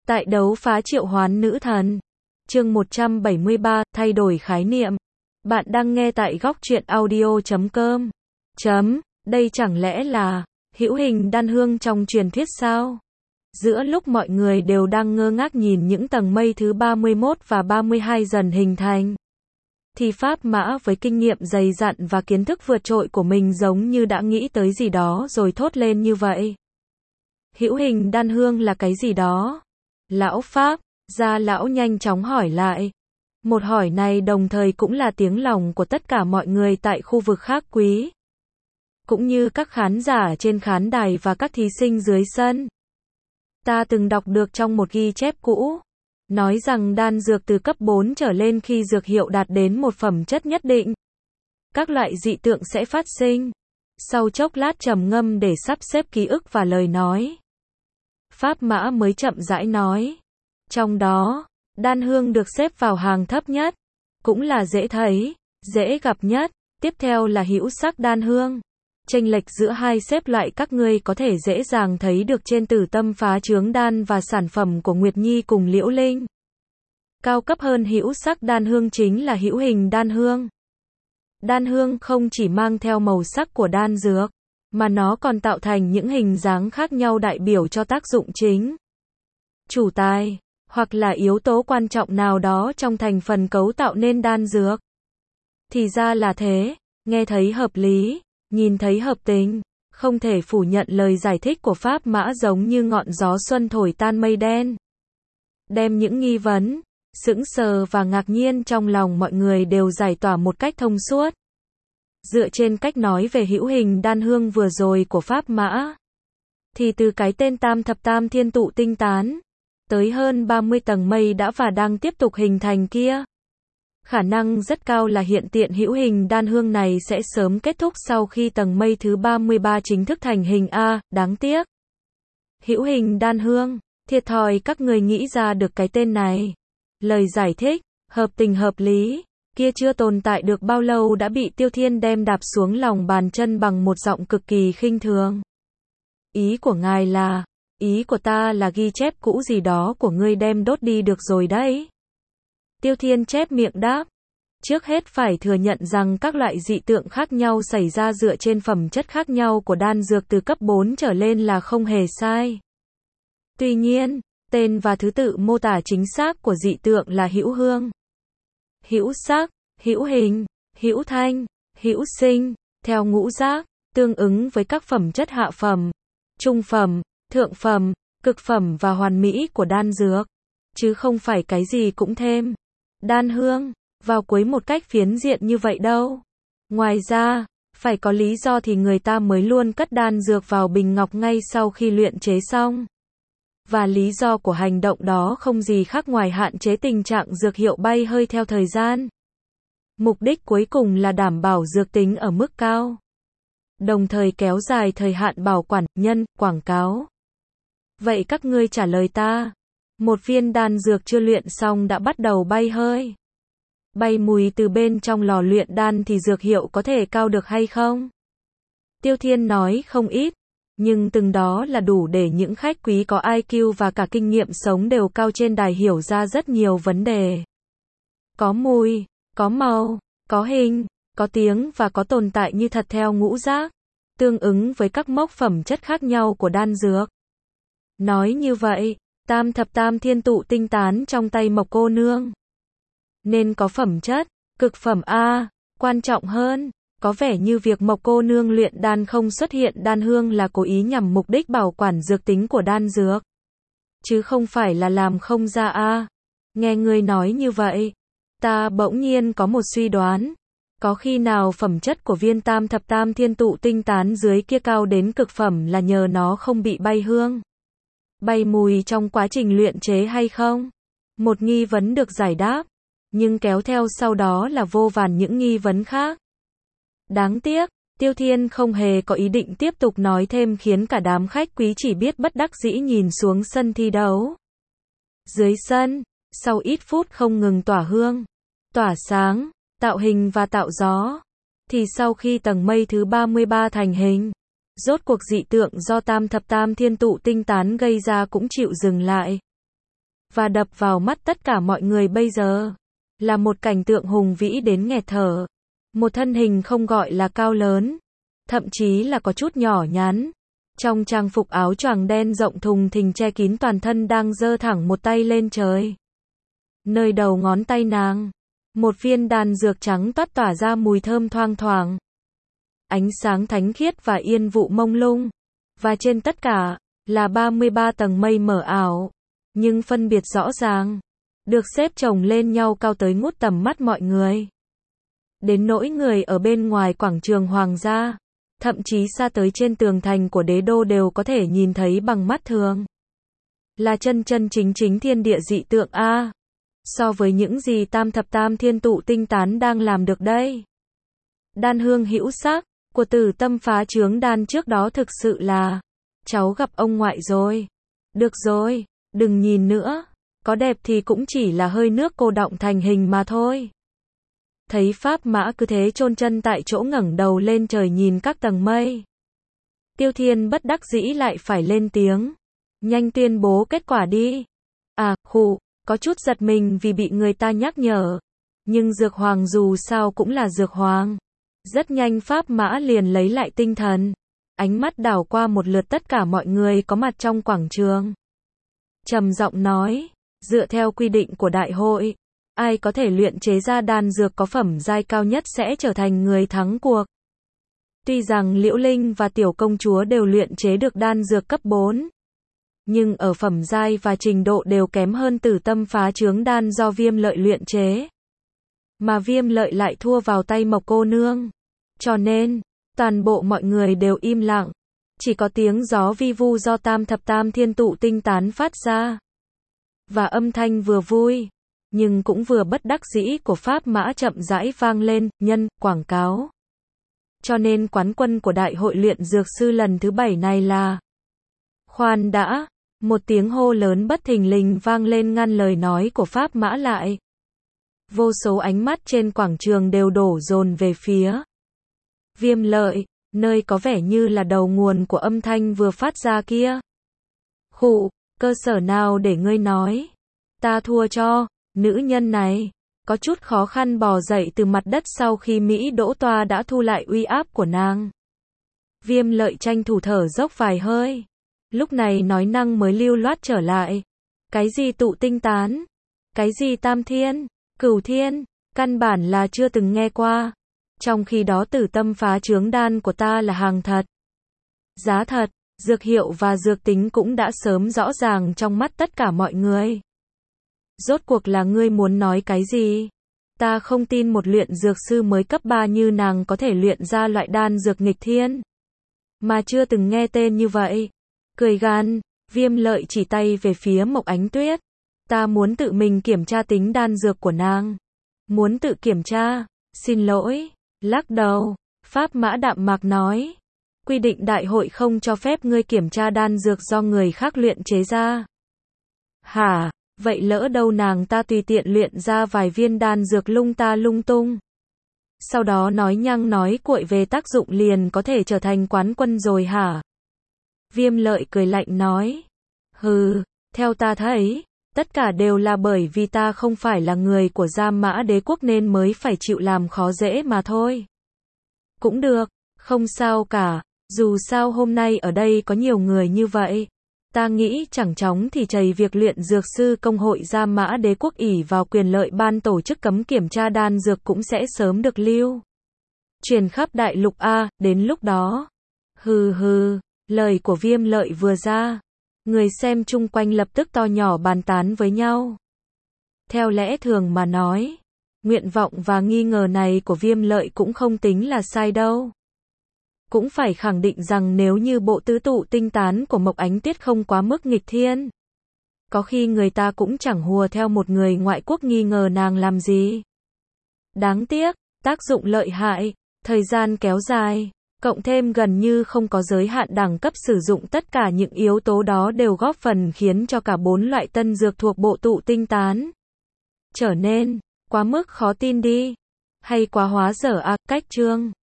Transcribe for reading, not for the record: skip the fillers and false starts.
Tại đấu phá triệu hoán nữ thần. Chương 173, thay đổi khái niệm. Bạn đang nghe tại góc truyện audio.com. Đây chẳng lẽ là hữu hình đan hương trong truyền thuyết sao? Giữa lúc mọi người đều đang ngơ ngác nhìn những tầng mây thứ 31 và 32 dần hình thành, thì Pháp Mã với kinh nghiệm dày dặn và kiến thức vượt trội của mình giống như đã nghĩ tới gì đó rồi thốt lên như vậy. Hữu hình đan hương là cái gì đó? Lão Pháp, gia lão nhanh chóng hỏi lại. Một hỏi này đồng thời cũng là tiếng lòng của tất cả mọi người tại khu vực khác quý, cũng như các khán giả trên khán đài và các thí sinh dưới sân. Ta từng đọc được trong một ghi chép cũ, nói rằng đan dược từ cấp 4 trở lên khi dược hiệu đạt đến một phẩm chất nhất định, các loại dị tượng sẽ phát sinh. Sau chốc lát trầm ngâm để sắp xếp ký ức và lời nói, Pháp Mã mới chậm rãi nói. Trong đó, đan hương được xếp vào hàng thấp nhất, cũng là dễ thấy, dễ gặp nhất. Tiếp theo là hữu sắc đan hương. Chênh lệch giữa hai xếp loại các ngươi có thể dễ dàng thấy được trên Tử Tâm Phá Chướng Đan và sản phẩm của Nguyệt Nhi cùng Liễu Linh. Cao cấp hơn hữu sắc đan hương chính là hữu hình đan hương. Đan hương không chỉ mang theo màu sắc của đan dược, mà nó còn tạo thành những hình dáng khác nhau đại biểu cho tác dụng chính, chủ tài, hoặc là yếu tố quan trọng nào đó trong thành phần cấu tạo nên đan dược. Thì ra là thế, nghe thấy hợp lý, nhìn thấy hợp tình, không thể phủ nhận lời giải thích của Pháp Mã giống như ngọn gió xuân thổi tan mây đen. Đem những nghi vấn, sững sờ và ngạc nhiên trong lòng mọi người đều giải tỏa một cách thông suốt. Dựa trên cách nói về hữu hình đan hương vừa rồi của Pháp Mã, thì từ cái tên Tam Thập Tam Thiên Tụ Tinh Tán, tới hơn 30 tầng mây đã và đang tiếp tục hình thành kia, khả năng rất cao là hiện tiện hữu hình đan hương này sẽ sớm kết thúc sau khi tầng mây thứ 33 chính thức thành hình. Đáng tiếc. Hữu hình đan hương, thiệt thòi các người nghĩ ra được cái tên này. Lời giải thích, hợp tình hợp lý, kia chưa tồn tại được bao lâu đã bị Tiêu Thiên đem đạp xuống lòng bàn chân bằng một giọng cực kỳ khinh thường. Ý của ngài là, ý của ta là ghi chép cũ gì đó của ngươi đem đốt đi được rồi đấy. Tiêu Thiên chép miệng đáp. Trước hết phải thừa nhận rằng các loại dị tượng khác nhau xảy ra dựa trên phẩm chất khác nhau của đan dược từ cấp 4 trở lên là không hề sai. Tuy nhiên, tên và thứ tự mô tả chính xác của dị tượng là hữu hương, hữu sắc, hữu hình, hữu thanh, hữu sinh, theo ngũ giác, tương ứng với các phẩm chất hạ phẩm, trung phẩm, thượng phẩm, cực phẩm và hoàn mỹ của đan dược, chứ không phải cái gì cũng thêm đan hương vào cuối một cách phiến diện như vậy đâu. Ngoài ra, phải có lý do thì người ta mới luôn cất đan dược vào bình ngọc ngay sau khi luyện chế xong. Và lý do của hành động đó không gì khác ngoài hạn chế tình trạng dược hiệu bay hơi theo thời gian. Mục đích cuối cùng là đảm bảo dược tính ở mức cao, đồng thời kéo dài thời hạn bảo quản, nhân, quảng cáo. Vậy các ngươi trả lời ta, một viên đan dược chưa luyện xong đã bắt đầu bay hơi, bay mùi từ bên trong lò luyện đan thì dược hiệu có thể cao được hay không? Tiêu Thiên nói không ít, nhưng từng đó là đủ để những khách quý có IQ và cả kinh nghiệm sống đều cao trên đài hiểu ra rất nhiều vấn đề. Có mùi, có màu, có hình, có tiếng và có tồn tại như thật theo ngũ giác, tương ứng với các mốc phẩm chất khác nhau của đan dược. Nói như vậy, Tam Thập Tam Thiên Tụ Tinh Tán trong tay Mộc cô nương nên có phẩm chất cực phẩm. Quan trọng hơn, có vẻ như việc Mộc cô nương luyện đan không xuất hiện đan hương là cố ý nhằm mục đích bảo quản dược tính của đan dược, chứ không phải là làm không ra. Nghe ngươi nói như vậy, ta bỗng nhiên có một suy đoán, có khi nào phẩm chất của viên Tam Thập Tam Thiên Tụ Tinh Tán dưới kia cao đến cực phẩm là nhờ nó không bị bay hương, bay mùi trong quá trình luyện chế hay không? Một nghi vấn được giải đáp, nhưng kéo theo sau đó là vô vàn những nghi vấn khác. Đáng tiếc, Tiêu Thiên không hề có ý định tiếp tục nói thêm khiến cả đám khách quý chỉ biết bất đắc dĩ nhìn xuống sân thi đấu. Dưới sân, sau ít phút không ngừng tỏa hương, tỏa sáng, tạo hình và tạo gió, thì sau khi tầng mây thứ 33 thành hình, rốt cuộc dị tượng do Tam Thập Tam Thiên Tụ Tinh Tán gây ra cũng chịu dừng lại. Và đập vào mắt tất cả mọi người bây giờ là một cảnh tượng hùng vĩ đến nghẹt thở. Một thân hình không gọi là cao lớn, thậm chí là có chút nhỏ nhắn. Trong trang phục áo choàng đen rộng thùng thình che kín toàn thân đang giơ thẳng một tay lên trời. Nơi đầu ngón tay nàng, một viên đan dược trắng toát tỏa ra mùi thơm thoang thoảng. Ánh sáng thánh khiết và yên vụ mông lung. Và trên tất cả, là 33 tầng mây mờ ảo, nhưng phân biệt rõ ràng, được xếp chồng lên nhau cao tới ngút tầm mắt mọi người. Đến nỗi người ở bên ngoài quảng trường hoàng gia, thậm chí xa tới trên tường thành của đế đô đều có thể nhìn thấy bằng mắt thường. Là chân chân chính chính thiên địa dị tượng a. So với những gì tam thập tam thiên tụ tinh tán đang làm được đây. Đan hương hữu sắc của Tử Tâm phá chướng đan trước đó thực sự là, cháu gặp ông ngoại rồi. Được rồi, đừng nhìn nữa, có đẹp thì cũng chỉ là hơi nước cô đọng thành hình mà thôi. Thấy Pháp Mã cứ thế chôn chân tại chỗ ngẩng đầu lên trời nhìn các tầng mây. Tiêu Thiên bất đắc dĩ lại phải lên tiếng. Nhanh tuyên bố kết quả đi. À, có chút giật mình vì bị người ta nhắc nhở. Nhưng Dược Hoàng dù sao cũng là Dược Hoàng. Rất nhanh Pháp Mã liền lấy lại tinh thần. Ánh mắt đảo qua một lượt tất cả mọi người có mặt trong quảng trường. Trầm giọng nói, dựa theo quy định của đại hội, ai có thể luyện chế ra đan dược có phẩm giai cao nhất sẽ trở thành người thắng cuộc. Tuy rằng Liễu Linh và Tiểu Công Chúa đều luyện chế được đan dược cấp 4, nhưng ở phẩm giai và trình độ đều kém hơn Tử Tâm phá chướng đan do Viêm Lợi luyện chế. Mà Viêm Lợi lại thua vào tay Mộc cô nương. Cho nên, toàn bộ mọi người đều im lặng. Chỉ có tiếng gió vi vu do tam thập tam thiên tụ tinh tán phát ra. Và âm thanh vừa vui, nhưng cũng vừa bất đắc dĩ của Pháp Mã chậm rãi vang lên, nhân, quảng cáo. Cho nên quán quân của đại hội luyện dược sư lần thứ 7 này là... Khoan đã, một tiếng hô lớn bất thình lình vang lên ngăn lời nói của Pháp Mã lại. Vô số ánh mắt trên quảng trường đều đổ dồn về phía Viêm Lợi, nơi có vẻ như là đầu nguồn của âm thanh vừa phát ra kia. Cơ sở nào để ngươi nói? Ta thua cho, nữ nhân này, có chút khó khăn bò dậy từ mặt đất sau khi Mỹ Đỗ Toa đã thu lại uy áp của nàng. Viêm Lợi tranh thủ thở dốc vài hơi. Lúc này nói năng mới lưu loát trở lại. Cái gì tụ tinh tán? Cái gì tam thiên, cửu thiên? Căn bản là chưa từng nghe qua. Trong khi đó Tử Tâm phá chướng đan của ta là hàng thật. Giá thật, dược hiệu và dược tính cũng đã sớm rõ ràng trong mắt tất cả mọi người. Rốt cuộc là ngươi muốn nói cái gì? Ta không tin một luyện dược sư mới cấp 3 như nàng có thể luyện ra loại đan dược nghịch thiên. Mà chưa từng nghe tên như vậy. Cười gan, Viêm Lợi chỉ tay về phía Mộc Ánh Tuyết. Ta muốn tự mình kiểm tra tính đan dược của nàng. Muốn tự kiểm tra? Xin lỗi. Lắc đầu, Pháp Mã đạm mạc nói. Quy định đại hội không cho phép ngươi kiểm tra đan dược do người khác luyện chế ra. Hả? Vậy lỡ đâu nàng ta tùy tiện luyện ra vài viên đan dược lung ta lung tung. Sau đó nói nhăng nói cuội về tác dụng liền có thể trở thành quán quân rồi hả? Viêm Lợi cười lạnh nói. Theo ta thấy, tất cả đều là bởi vì ta không phải là người của Gia Mã Đế quốc nên mới phải chịu làm khó dễ mà thôi. Cũng được, không sao cả, dù sao hôm nay ở đây có nhiều người như vậy. Ta nghĩ chẳng chóng thì chày việc luyện dược sư công hội Gia Mã Đế quốc ỷ vào quyền lợi ban tổ chức cấm kiểm tra đan dược cũng sẽ sớm được lưu truyền khắp đại lục A, đến lúc đó. Lời của Viêm Lợi vừa ra, người xem chung quanh lập tức to nhỏ bàn tán với nhau. Theo lẽ thường mà nói, nguyện vọng và nghi ngờ này của Viêm Lợi cũng không tính là sai đâu. Cũng phải khẳng định rằng nếu như bộ tứ tụ tinh tán của Mộc Ánh Tuyết không quá mức nghịch thiên, có khi người ta cũng chẳng hùa theo một người ngoại quốc nghi ngờ nàng làm gì. Đáng tiếc, tác dụng lợi hại, thời gian kéo dài, cộng thêm gần như không có giới hạn đẳng cấp sử dụng tất cả những yếu tố đó đều góp phần khiến cho cả 4 loại tân dược thuộc bộ tụ tinh tán trở nên quá mức khó tin đi. Hay quá hóa dở cách chương.